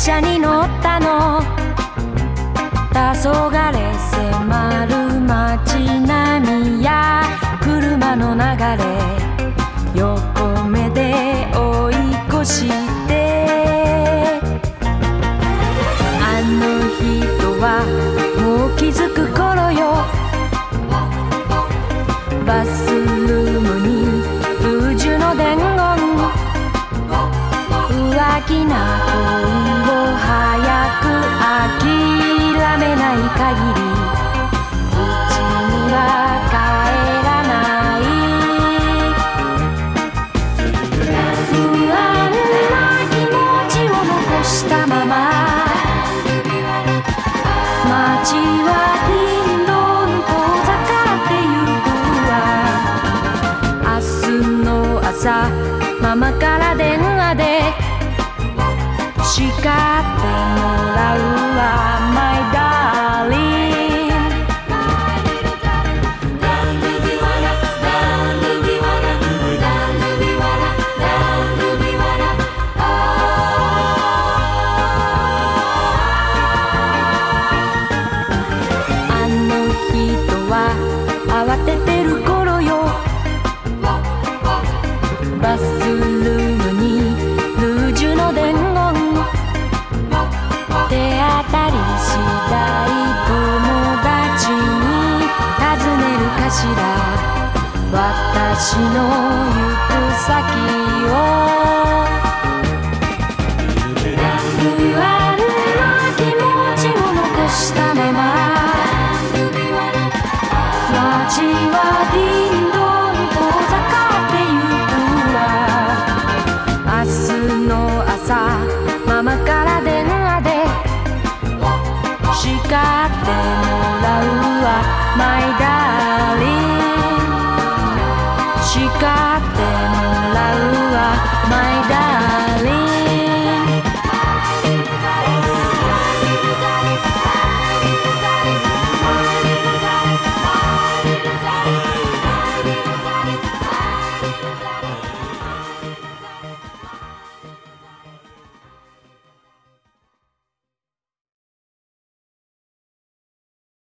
車に乗ったの。黄昏迫る街並みや車の流れ、横目で追い越して、あの人はもう気づく頃よ。バスルームにルージュの伝言、浮気な恋を早く諦めない限りうちには帰らない。不安な気持ちを残したまま街はどんどん遠ざかってゆくわ。明日の朝ママから電話で叱ってもらうわ My darling。 あの人は慌ててる頃よ。バスルームにルージュの伝言、手当たり次第友達に尋ねるかしら、私の行く先を。不安な気持ちを残したまま街はどんどん遠ざかってゆくわ。明日の朝ママから電話で叱ってもらうわ My darling。